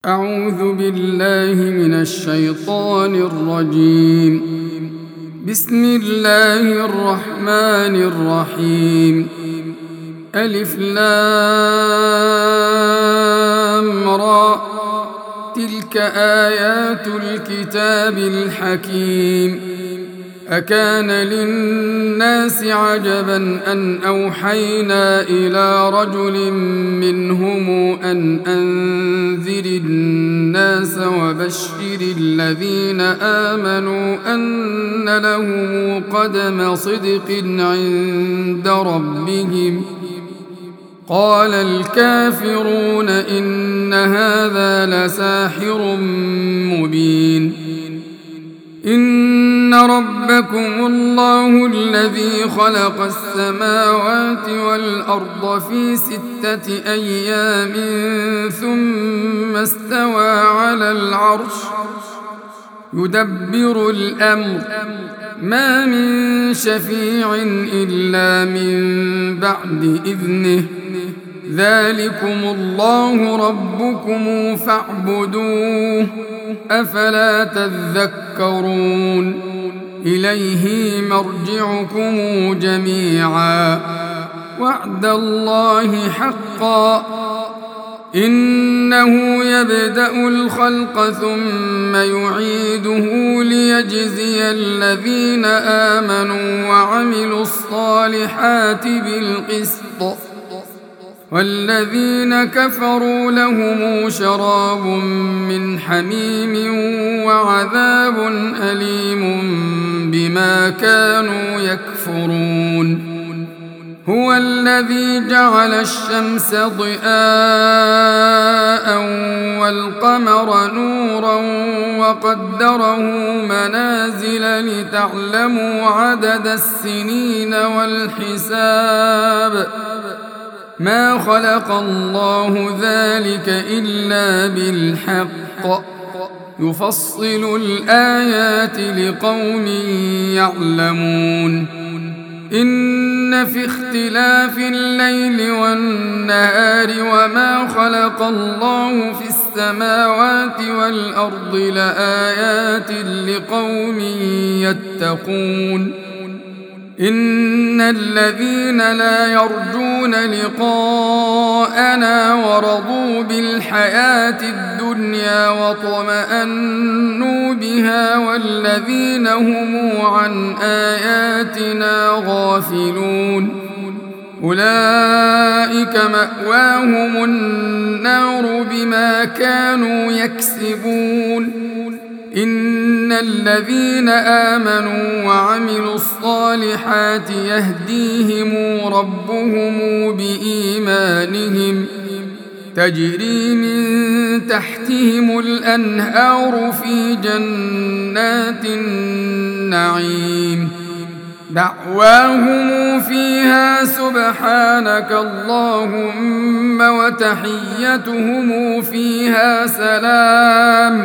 أعوذ بالله من الشيطان الرجيم. بسم الله الرحمن الرحيم. ألف لام را، تلك آيات الكتاب الحكيم. أكان للناس عجبا أن أوحينا إلى رجل منهم أن أنذر الناس وبشر الذين آمنوا أن لهم قدم صدق عند ربهم. قال الكافرون إن هذا لساحر مبين. إن ربكم الله الذي خلق السماوات والأرض في 6 أيام ثم استوى على العرش يدبر الأمر، ما من شفيع إلا من بعد إذنه. ذلكم الله ربكم فاعبدوه، أفلا تذكرون. إليه مرجعكم جميعا، وعد الله حقا، إنه يبدأ الخلق ثم يعيده ليجزي الذين آمنوا وعملوا الصالحات بالقسط، والذين كفروا لهم شراب من حميم وعذاب أليم بما كانوا يكفرون. هو الذي جعل الشمس ضياء والقمر نورا وقدره منازل لتعلموا عدد السنين والحساب. ما خلق الله ذلك إلا بالحق، يفصل الآيات لقوم يعلمون. إن في اختلاف الليل والنهار وما خلق الله في السماوات والأرض لآيات لقوم يتقون. إن الذين لا يرجون لقاءنا ورضوا بالحياة الدنيا واطمأنوا بها والذين هم عن آياتنا غافلون أولئك مأواهم النار بما كانوا يكسبون. إن الذين آمنوا وعملوا الصالحات يهديهم ربهم بإيمانهم، تجري من تحتهم الأنهار في جنات النعيم. دعواهم فيها سبحانك اللهم وتحيتهم فيها سلام،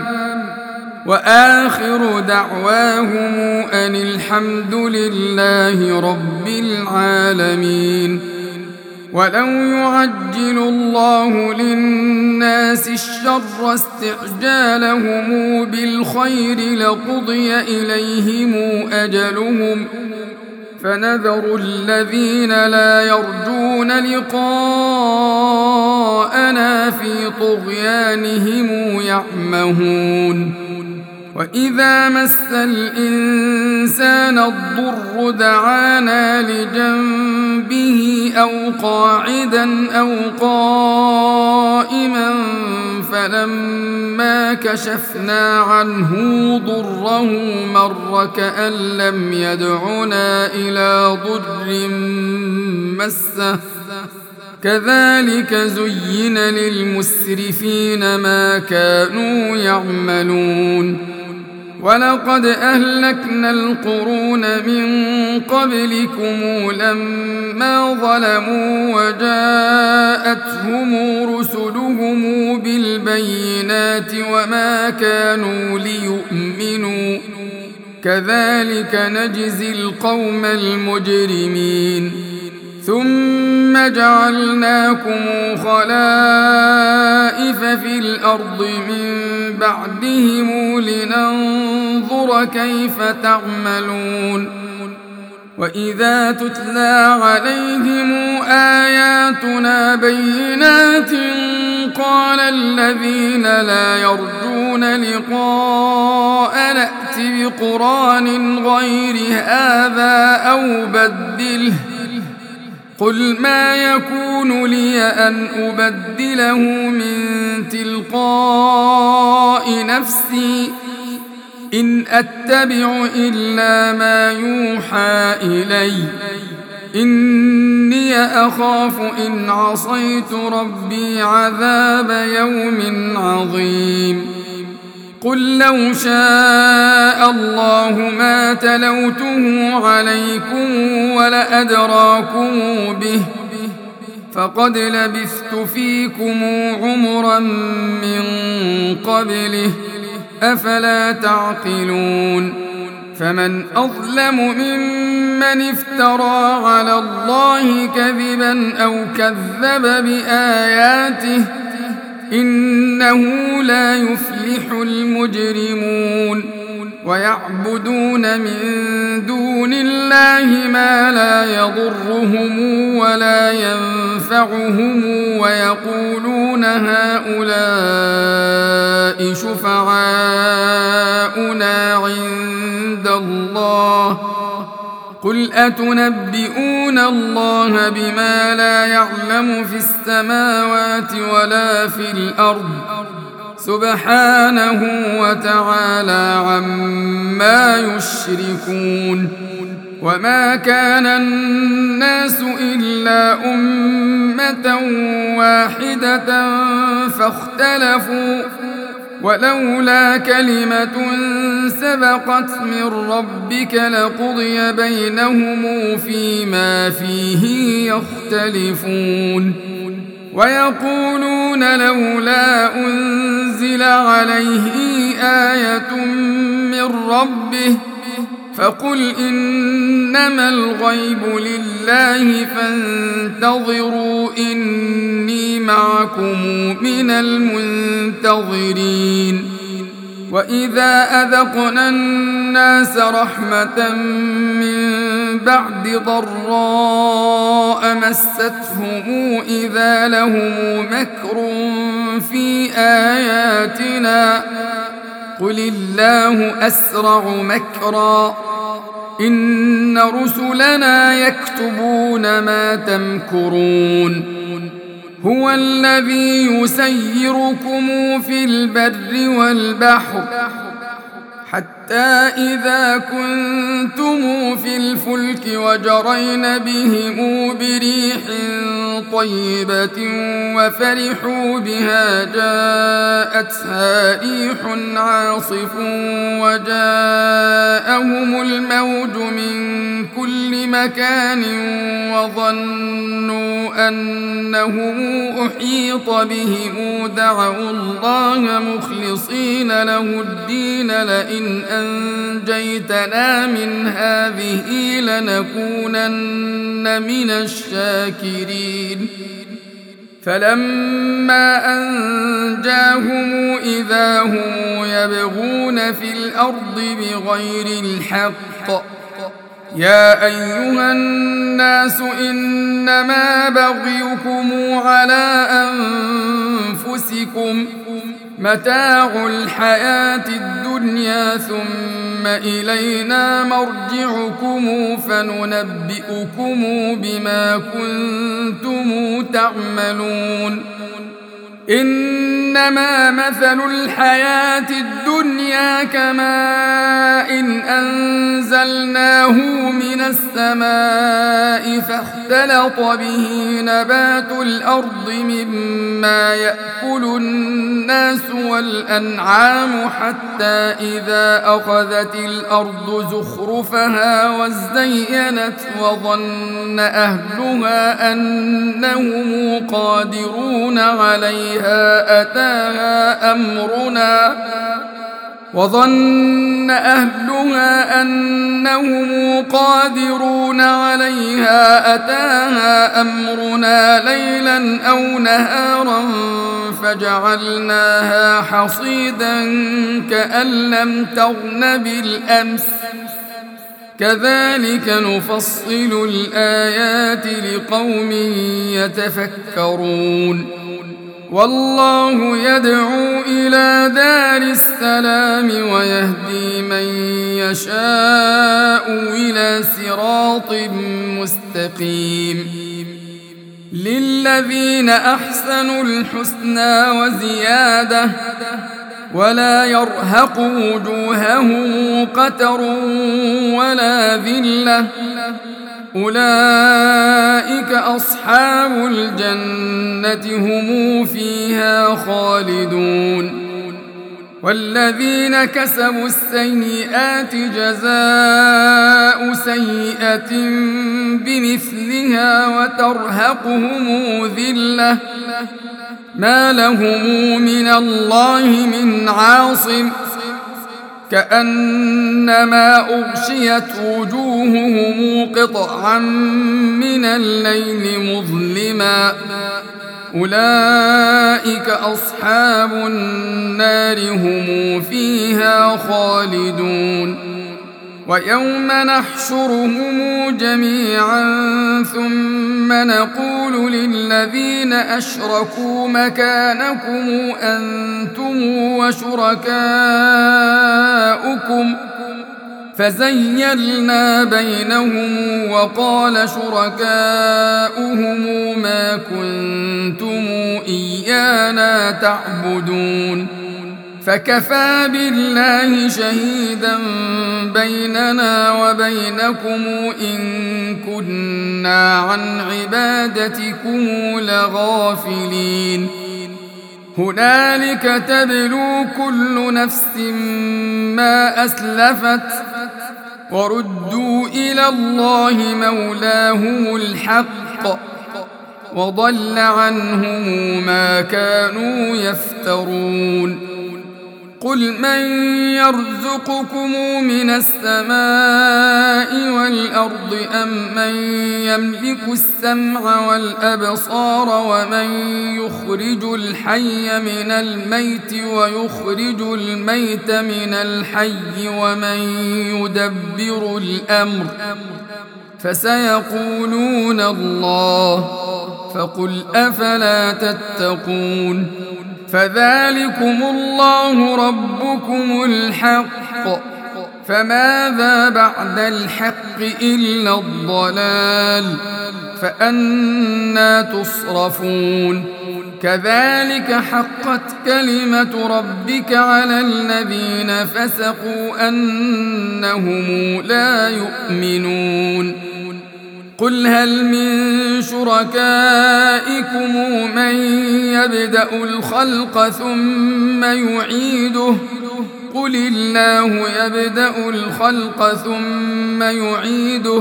وآخر دعواهم أن الحمد لله رب العالمين. ولو يعجل الله للناس الشر استعجالهم بالخير لقضي إليهم أجلهم، فنذر الذين لا يرجون لقاءنا في طغيانهم يعمهون. وإذا مس الإنسان الضر دعانا لجنبه أو قاعدا أو قائما، فلما كشفنا عنه ضره مر كأن لم يدعنا إلى ضر مسه. كذلك زين للمسرفين ما كانوا يعملون. ولقد أهلكنا القرون من قبلكم لما ظلموا وجاءتهم رسلهم بالبينات وما كانوا ليؤمنوا، كذلك نجزي القوم المجرمين. ثم جعلناكم خلائف في الأرض من بعدهم لننظر كيف تعملون وإذا تتلى عليهم آياتنا بينات قال الذين لا يرجون لقاء نأت بقرآن غير هذا أو بدله قل ما يكون لي أن أبدله من تلقاء نفسي إن أتبع إلا ما يوحى إلي إني أخاف إن عصيت ربي عذاب يوم عظيم قل لو شاء الله ما تلوته عليكم ولأدراكم به فقد لبثت فيكم عمرا من قبله أفلا تعقلون فمن أظلم ممن افترى على الله كذبا أو كذب بآياته إنه لا يفلح المجرمون ويعبدون من دون الله ما لا يضرهم ولا ينفعهم ويقولون هؤلاء شفعاؤنا عند الله قل أتنبئون الله بما لا يعلم في السماوات ولا في الأرض سبحانه وتعالى عما يشركون وما كان الناس إلا أمة واحدة فاختلفوا ولولا كلمة سبقت من ربك لقضي بينهم فيما فيه يختلفون ويقولون لولا أنزل عليه آية من ربه فقل إنما الغيب لله فانتظروا إني معكم من المنتظرين وإذا أذقنا الناس رحمة من بعد ضراء مستهم إذا لهم مكر في آياتنا قل الله أسرع مكرا إن رسلنا يكتبون ما تمكرون هو الذي يسيركم في البر والبحر حتى إذا كنتم في الفلك وجرين بهم بريح طيبة وفرحوا بها جاءتها ريح عاصف وجاءهم الموج من كل مكان وظنوا أنهم أحيط بهم دعوا الله مخلصين له الدين لئن أنجيتنا من هذه لنكونن من الشاكرين فلما أنجاهم إذا هم يبغون في الأرض بغير الحق يا أيها الناس إنما بغيكم على أنفسكم متاع الحياة الدنيا ثم إلينا مرجعكم فننبئكم بما كنتم تعملون إنما مثل الحياة الدنيا كماء أنزلناه من السماء فاختلط به نبات الأرض مما يأكل الناس والأنعام حتى إذا أخذت الأرض زخرفها وازينت وظن أهلها أنهم قادرون عليها وظن أهلها أنهم قادرون عليها أتاها أمرنا ليلا أو نهارا فجعلناها حصيدا كأن لم تغن بالأمس كذلك نفصل الآيات لقوم يتفكرون والله يدعو إلى دار السلام ويهدي من يشاء إلى صراط مستقيم للذين أحسنوا الحسنى وزيادة ولا يرهق وجوههم قتر ولا ذلة أولئك أصحاب الجنة هم فيها خالدون والذين كسبوا السيئات جزاء سيئة بمثلها وترهقهم ذلة ما لهم من الله من عاصم كأنما أغشيت وجوههم قطعا من الليل مظلما أولئك أصحاب النار هم فيها خالدون ويوم نحشرهم جميعا ثم نقول للذين أشركوا مكانكم أنتم وشركاؤكم فزيلنا بينهم وقال شركاؤهم ما كنتم إيانا تعبدون فكفى بالله شهيدا بيننا وبينكم إن كنا عن عبادتكم لغافلين هنالك تبلو كل نفس ما أسلفت وردوا إلى الله مولاهم الحق وضل عنهم ما كانوا يفترون قل من يرزقكم من السماء والأرض أم من يملك السمع والأبصار ومن يخرج الحي من الميت ويخرج الميت من الحي ومن يدبر الأمر فسيقولون الله فقل أفلا تتقون فذلكم الله ربكم الحق فماذا بعد الحق إلا الضلال فأنى تصرفون كذلك حقت كلمة ربك على الذين فسقوا أنهم لا يؤمنون قل هل من شركائكم من يبدأ الخلق ثم يعيده قل الله يبدأ الخلق ثم يعيده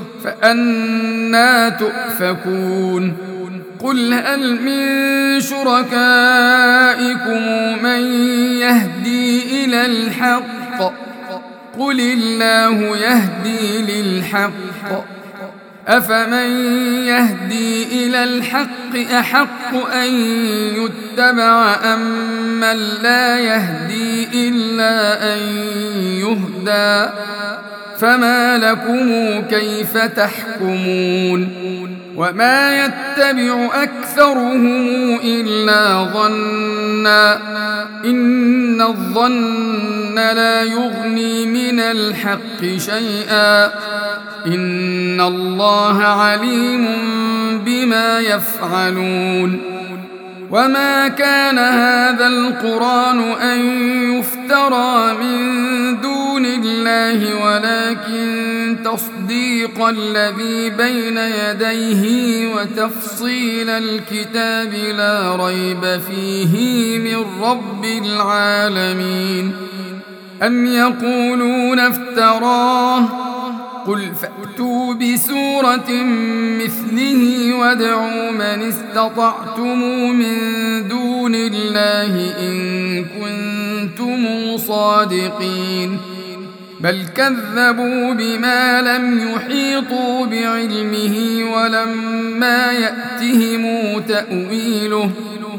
فأنى تؤفكون قل هل من شركائكم من يهدي إلى الحق قل الله يهدي للحق أفمن يهدي إلى الحق أحق أن يتبع أم من لا يهدي إلا أن يهدى فما لكم كيف تحكمون وما يتبع أكثرهم إلا ظنا إن الظن لا يغني من الحق شيئا إن الله عليم بما يفعلون وما كان هذا القرآن أن يفترى من دون الله ولكن تصديق الذي بين يديه وتفصيل الكتاب لا ريب فيه من رب العالمين أم يقولون افتراه قل فأتوا بسورة مثله وادعوا من استطعتم من دون الله إن كنتم كنتم صادقين بل كذبوا بما لم يحيطوا بعلمه ولما يأتهم تأويله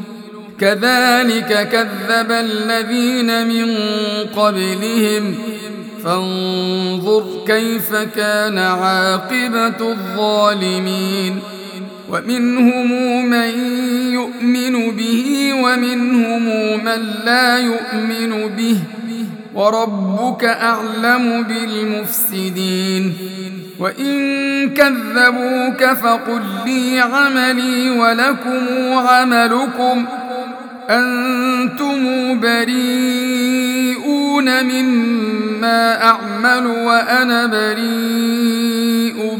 كذلك كذب الذين من قبلهم فانظر كيف كان عاقبة الظالمين ومنهم من يؤمن به ومنهم من لا يؤمن به وربك أعلم بالمفسدين وإن كذبوك فقل لي عملي ولكم عملكم أنتم بريئون مما أعمل وأنا بريء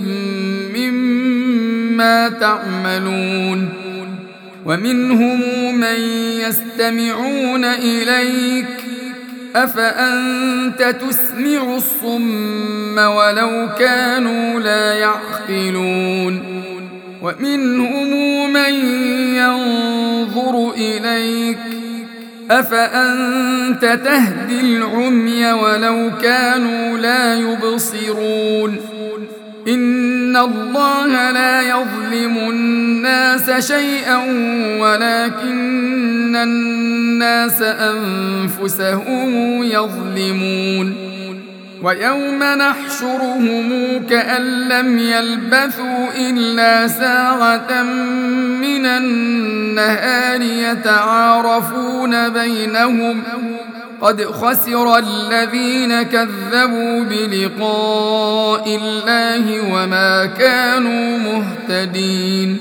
مما تعملون ومنهم من يستمعون إليك أفأنت تسمع الصم ولو كانوا لا يعقلون ومنهم من ينظر إليك أفأنت تهدي العمي ولو كانوا لا يبصرون إن الله لا يظلم الناس شيئا ولكن الناس أنفسهم يظلمون ويوم نحشرهم كأن لم يلبثوا إلا ساعة من النهار يتعارفون بينهم قد خسر الذين كذبوا بلقاء الله وما كانوا مهتدين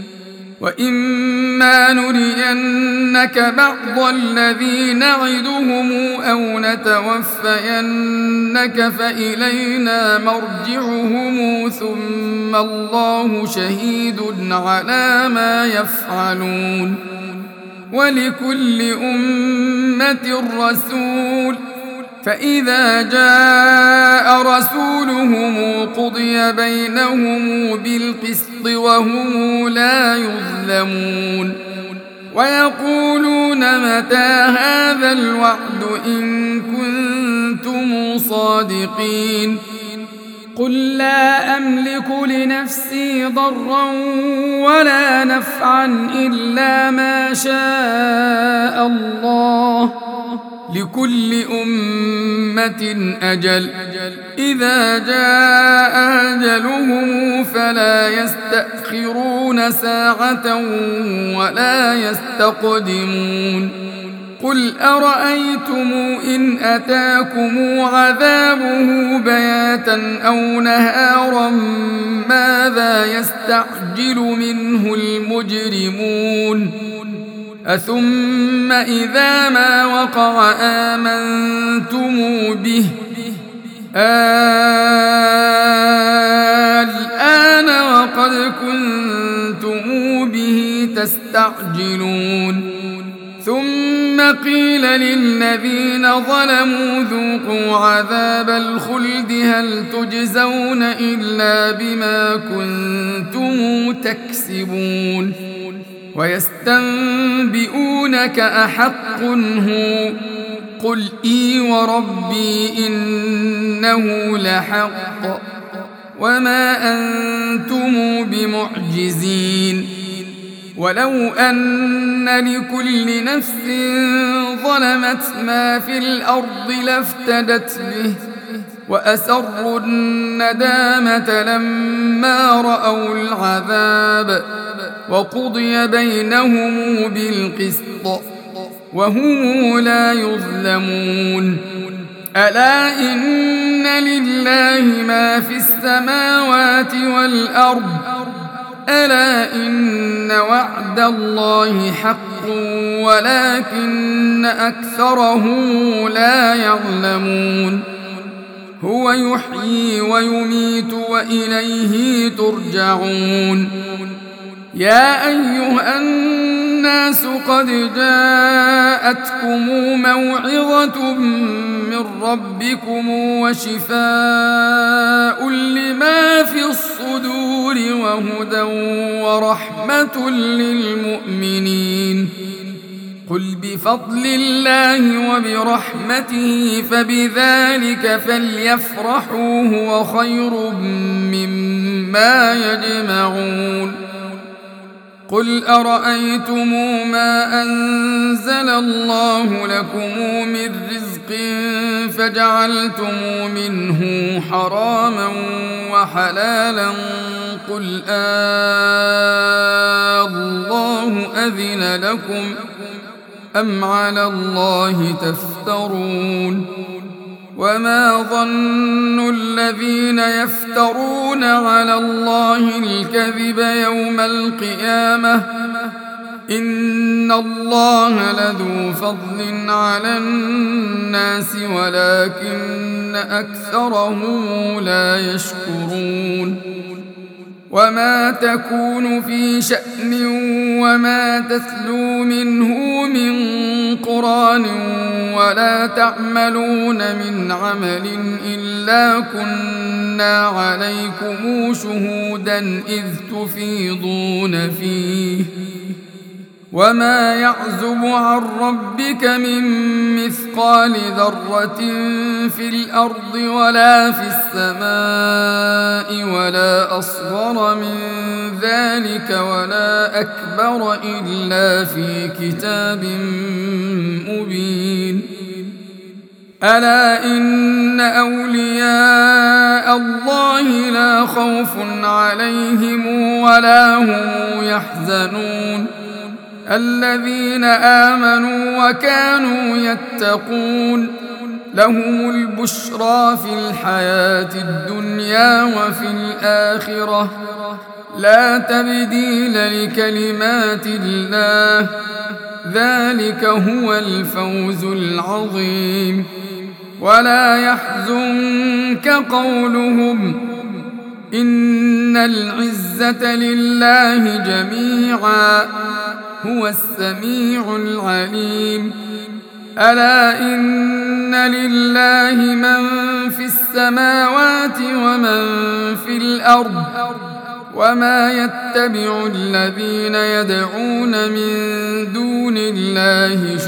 وإما نرينك بعض الذي نعدهم أو نتوفينك فإلينا مرجعهم ثم الله شهيد على ما يفعلون ولكل أمة رسول فإذا جاء رسولهم قضي بينهم بالقسط وهم لا يظلمون ويقولون متى هذا الوعد إن كنتم صادقين قل لا أملك لنفسي ضرا ولا نفعا إلا ما شاء الله لكل أمة أجل إذا جاء أجلهم فلا يستأخرون ساعة ولا يستقدمون قل أرأيتم إن أتاكم عذابه بياتا أو نهارا ماذا يستعجل منه المجرمون أثم إذا ما وقع آمنتم به الآن وقد كنتم به تستعجلون ثم قيل للذين ظلموا ذوقوا عذاب الخلد هل تجزون إلا بما كنتم تكسبون ويستنبئونك أحق هو قل إي وربي إنه لحق وما أنتم بمعجزين ولو أن لكل نفس ظلمت ما في الأرض لافتدت به وأسروا الندامة لما رأوا العذاب وقضي بينهم بالقسط وهم لا يظلمون ألا إن لله ما في السماوات والأرض ألا إن وعد الله حق ولكن أكثرهم لا يعلمون هو يحيي ويميت وإليه ترجعون يا أيها الناس قد جاءتكم موعظة من ربكم وشفاء لما في الصدور وهدى ورحمة للمؤمنين قل بفضل الله وبرحمته فبذلك فليفرحوا هو خير مما يجمعون قل أرأيتم ما أنزل الله لكم من رزق فجعلتم منه حراما وحلالا قل الله أذن لكم أم على الله تفترون وما ظن الذين يفترون على الله الكذب يوم القيامة إن الله لذو فضل على الناس ولكن أكثرهم لا يشكرون وما تكون في شأن وما تتلو منه من قرآن ولا تعملون من عمل إلا كنا عليكم شهودا إذ تفيضون فيه وما يعزب عن ربك من مثقال ذرة في الأرض ولا في السماء ولا أصغر من ذلك ولا أكبر إلا في كتاب مبين ألا إن أولياء الله لا خوف عليهم ولا هم يحزنون الذين آمنوا وكانوا يتقون لهم البشرى في الحياة الدنيا وفي الآخرة لا تبديل لكلمات الله ذلك هو الفوز العظيم ولا يحزنك قولهم إن العزة لله جميعا هو السميع العليم ألا إن لله من في السماوات ومن في الأرض وما يتبع الذين يدعون من دون الله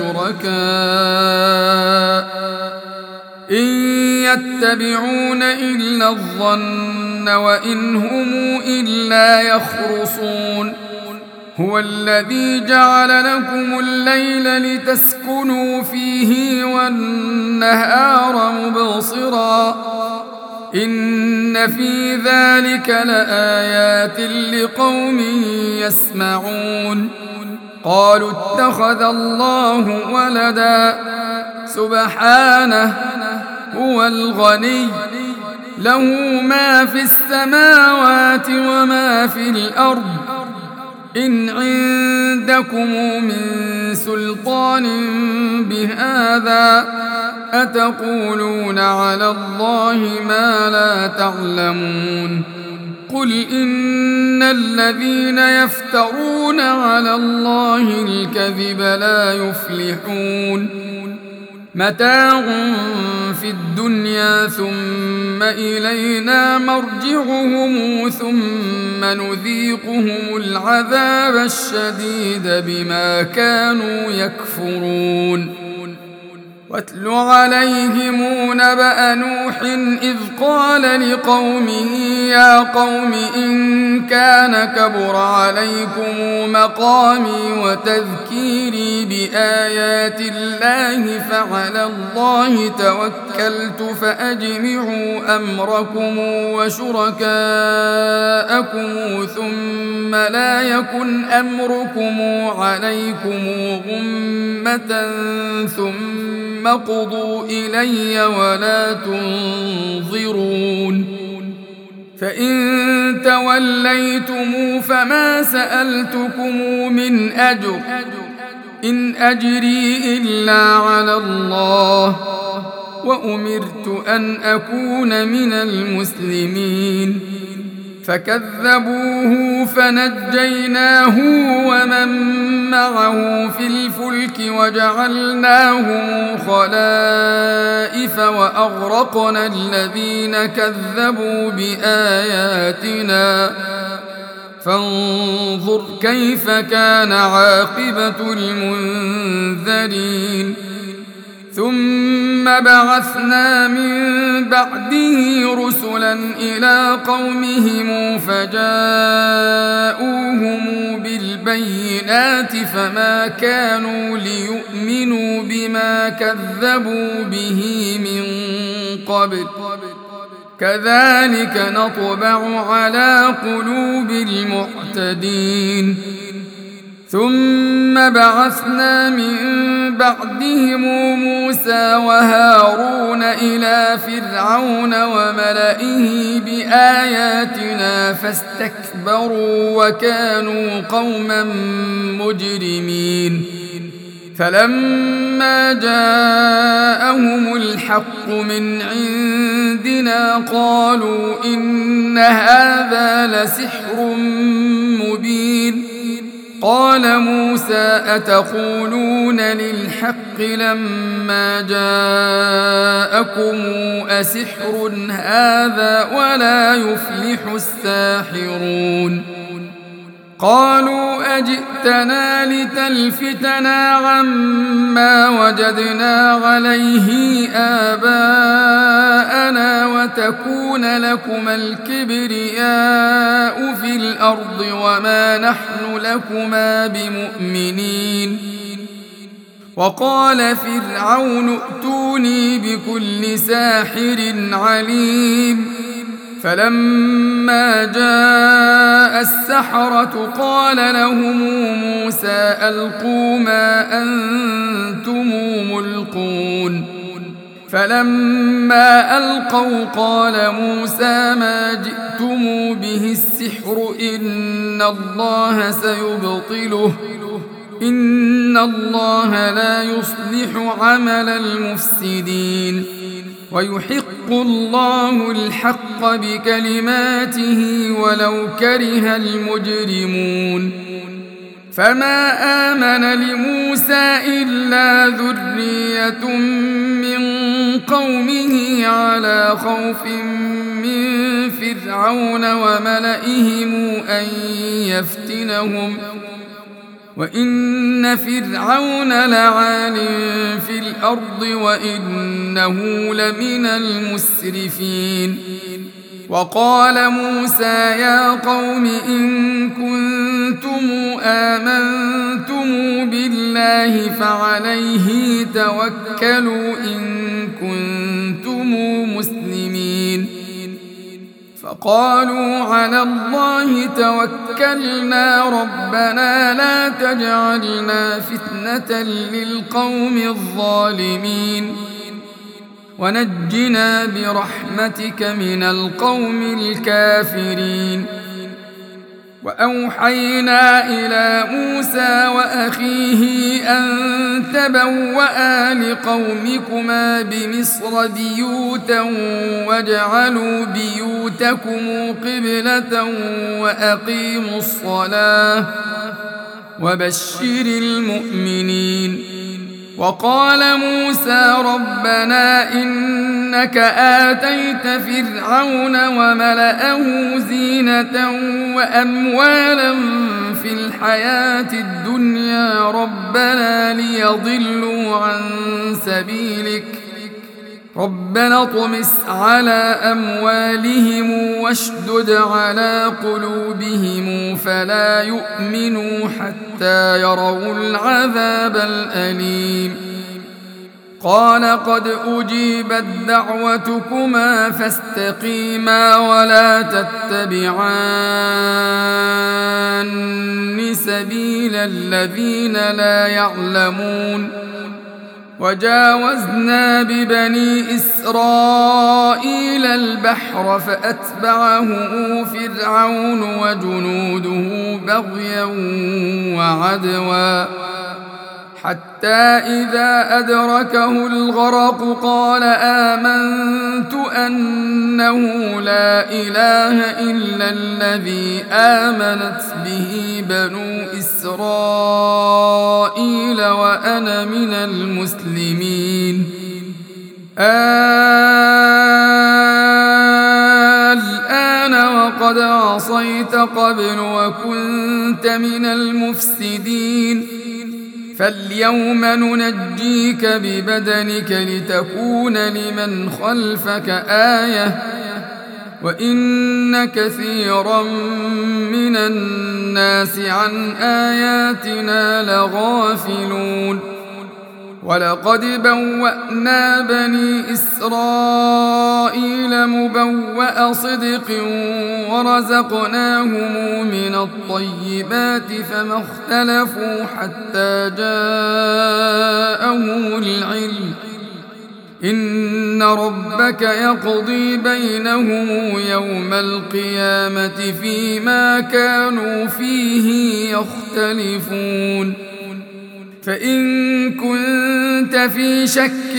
شركاء إن يتبعون إلا الظن وإن هم إلا يخرصون هو الذي جعل لكم الليل لتسكنوا فيه والنهار مبصرا إن في ذلك لآيات لقوم يسمعون قالوا اتخذ الله ولدا سبحانه هو الغني له ما في السماوات وما في الأرض إن عندكم من سلطان بهذا أتقولون على الله ما لا تعلمون قل إن الذين يفترون على الله الكذب لا يفلحون متاع في الدنيا ثم إلينا مرجعهم ثم نذيقهم العذاب الشديد بما كانوا يكفرون واتل عليهم نبأ نوح إذ قال لقومه يا قوم إن كان كبر عليكم مقامي وتذكيري بآيات الله فعلى الله توكلت فأجمعوا أمركم وشركاءكم ثم لا يكن أمركم عليكم غمة ثم قضوا إلي ولا تنظرون فإن توليتم فما سألتكم من أجر إن أجري إلا على الله وأمرت أن أكون من المسلمين فكذبوه فنجيناه ومن معه في الفلك وجعلناهم خلائف وأغرقنا الذين كذبوا بآياتنا فانظر كيف كان عاقبة المنذرين ثم بعثنا من بعده رسلا إلى قومهم فجاءوهم بالبينات فما كانوا ليؤمنوا بما كذبوا به من قبل كذلك نطبع على قلوب المعتدين ثم بعثنا من بعدهم موسى وهارون إلى فرعون وملئه بآياتنا فاستكبروا وكانوا قوما مجرمين فلما جاءهم الحق من عندنا قالوا إن هذا لسحر مبين قال موسى أتقولون للحق لما جاءكم أسحر هذا ولا يفلح الساحرون قالوا أجئتنا لتلفتنا عما وجدنا عليه آباءنا وتكون لكما الكبرياء في الأرض وما نحن لكما بمؤمنين وقال فرعون ائتوني بكل ساحر عليم فلما جاء السحرة قال لهم موسى ألقوا ما أنتم ملقون فلما ألقوا قال موسى ما جئتم به السحر إن الله سيبطله إن الله لا يصلح عمل المفسدين ويحق الله الحق بكلماته ولو كره المجرمون فما آمن لموسى إلا ذرية من قومه على خوف من فرعون وملئهم أن يفتنهم وإن فرعون لعال في الأرض وإنه لمن المسرفين وقال موسى يا قوم إن كنتم آمنتم بالله فعليه توكلوا إن كنتم مسلمين فقالوا على الله توكلنا ربنا لا تجعلنا فتنة للقوم الظالمين ونجنا برحمتك من القوم الكافرين وأوحينا إلى موسى وأخيه أن تبوأ لقومكما بمصر بيوتا واجعلوا بيوتكم قبلة وأقيموا الصلاة وبشر المؤمنين وقال موسى ربنا إنك آتيت فرعون وملأه زينة وأموالا في الحياة الدنيا ربنا ليضلوا عن سبيلك ربنا اطمس على أموالهم واشدد على قلوبهم فلا يؤمنوا حتى يروا العذاب الأليم قال قد أجيبت دعوتكما فاستقيما ولا تتبعان سبيل الذين لا يعلمون وجاوزنا ببني إسرائيل البحر فأتبعه فرعون وجنوده بغيا وعدوا حتى إذا أدركه الغرق قال آمنت أنه لا إله إلا الذي آمنت به بنو إسرائيل وأنا من المسلمين الآن وقد عصيت قبل وكنت من المفسدين فاليوم ننجيك ببدنك لتكون لمن خلفك آية وإن كثيرا من الناس عن آياتنا لغافلون ولقد بوأنا بني إسرائيل مبوأ صدق ورزقناهم من الطيبات فما اختلفوا حتى جاءهم العلم إن ربك يقضي بينهم يوم القيامة فيما كانوا فيه يختلفون فإن كنت في شك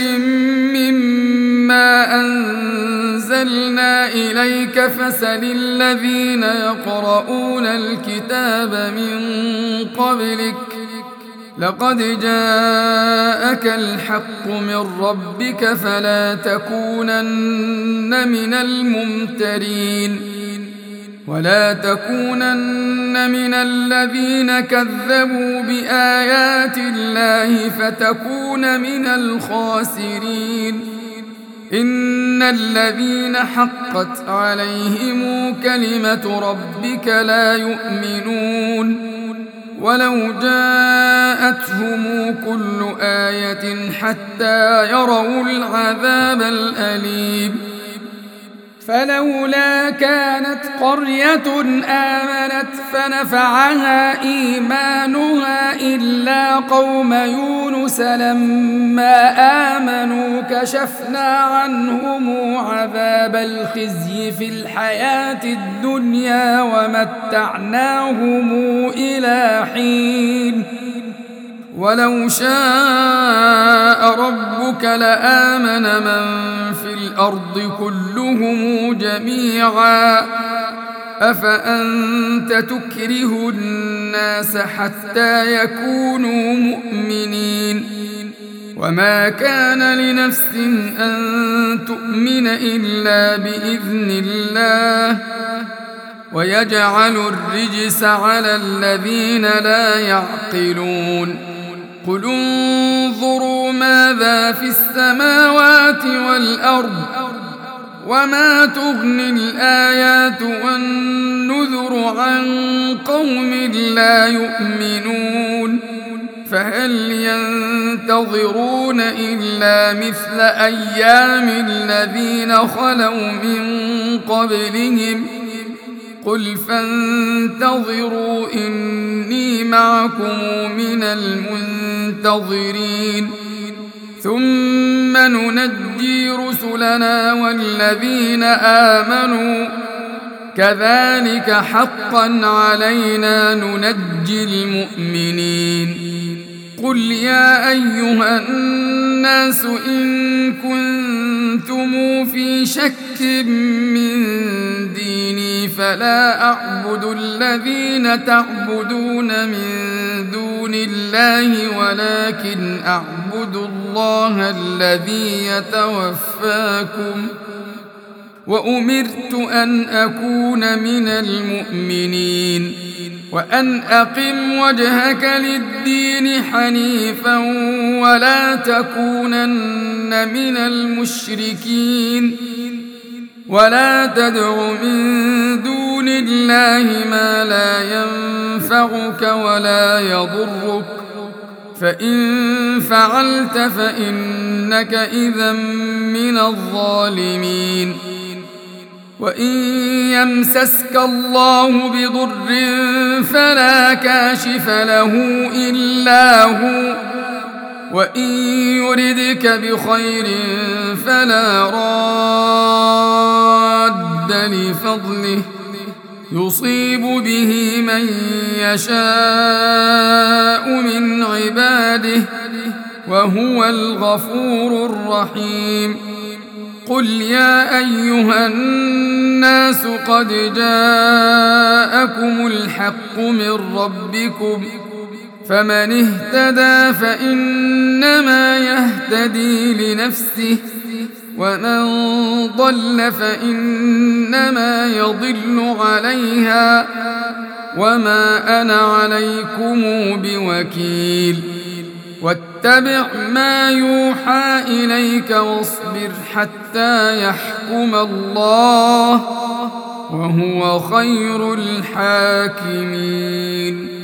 مما أنزلنا إليك فسل الذين يقرؤون الكتاب من قبلك لقد جاءك الحق من ربك فلا تكونن من الممترين ولا تكونن من الذين كذبوا بآيات الله فتكون من الخاسرين إن الذين حقت عليهم كلمة ربك لا يؤمنون ولو جاءتهم كل آية حتى يروا العذاب الأليم فلولا كانت قرية آمنت فنفعها إيمانها إلا قوم يونس لما آمنوا كشفنا عنهم عذاب الخزي في الحياة الدنيا ومتعناهم إلى حين ولو شاء ربك لآمن من في الأرض كلهم جميعا أفأنت تكره الناس حتى يكونوا مؤمنين وما كان لنفس أن تؤمن إلا بإذن الله ويجعل الرجس على الذين لا يعقلون قل انظروا ماذا في السماوات والأرض وما تغني الآيات والنذر عن قوم لا يؤمنون فهل ينتظرون إلا مثل أيام الذين خلوا من قبلهم قل فانتظروا إني معكم من المنتظرين ثم ننجي رسلنا والذين آمنوا كذلك حقا علينا ننجي المؤمنين قل يا أيها الناس إن كنتم في شك من ديني فلا أعبد الذين تعبدون من دون الله ولكن أعبد الله الذي يتوفاكم وأمرت أن أكون من المؤمنين وأن أقم وجهك للدين حنيفا ولا تكونن من المشركين ولا تدع من دون الله ما لا ينفعك ولا يضرك فإن فعلت فإنك إذا من الظالمين وإن يمسسك الله بضر فلا كاشف له إلا هو وإن يردك بخير فلا راد لفضله يصيب به من يشاء من عباده وهو الغفور الرحيم قل يا أيها الناس قد جاءكم الحق من ربكم فمن اهتدى فإنما يهتدي لنفسه ومن ضل فإنما يضل عليها وما أنا عليكم بوكيل واتبع ما يوحى إليك واصبر حتى يحكم الله وهو خير الحاكمين.